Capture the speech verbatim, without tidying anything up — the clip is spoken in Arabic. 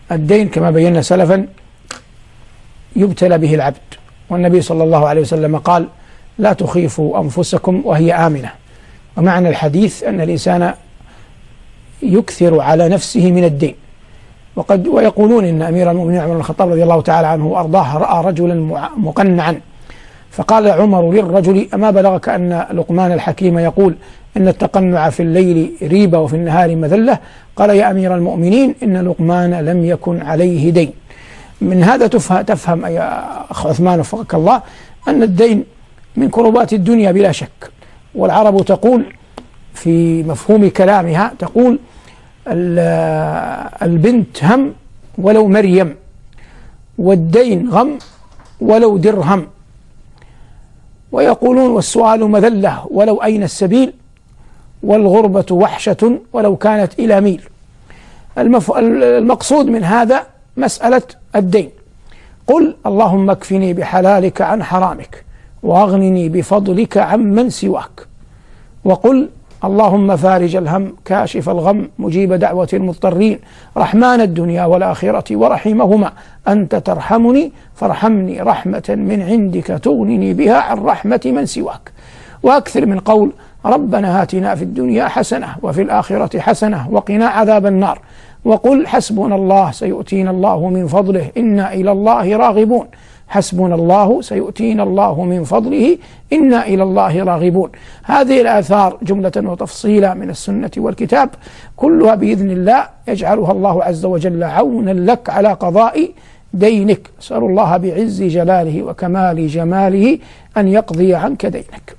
الدين كما بينا سلفا يبتلى به العبد، والنبي صلى الله عليه وسلم قال: لا تخيفوا أنفسكم وهي آمنة. ومعنى الحديث أن الإنسان يكثر على نفسه من الدين. وقد ويقولون إن أمير المؤمنين عمر بن الخطاب رضي الله تعالى عنه وأرضاه رأى رجلا مقنعا، فقال عمر للرجل: أما بلغك أن لقمان الحكيم يقول إن التقنع في الليل ريبة وفي النهار مذلة؟ قال: يا أمير المؤمنين إن لقمان لم يكن عليه دين. من هذا تفهم يا أخ عثمان وفقك الله أن الدين من كربات الدنيا بلا شك. والعرب تقول في مفهوم كلامها، تقول: البنت هم ولو مريم، والدين غم ولو درهم. ويقولون: والسؤال مذلة ولو أين السبيل، والغربة وحشة ولو كانت إلى ميل. المقصود من هذا مسألة الدين. قل اللهم اكفني بحلالك عن حرامك، وأغنني بفضلك عمن سواك. وقل اللهم فارج الهم كاشف الغم مجيب دعوة المضطرين رحمن الدنيا والآخرة ورحمهما أنت ترحمني فارحمني رحمة من عندك تغنني بها عن رحمة من سواك. وأكثر من قول ربنا آتنا في الدنيا حسنة وفي الآخرة حسنة وقنا عذاب النار. وقل حسبنا الله سيؤتينا الله من فضله إنا إلى الله راغبون. حسبنا الله سيؤتينا الله من فضله إنا إلى الله راغبون. هذه الآثار جملة وتفصيلا من السنة والكتاب كلها بإذن الله يجعلها الله عز وجل عونا لك على قضاء دينك. أسأل الله بعز جلاله وكمال جماله أن يقضي عنك دينك.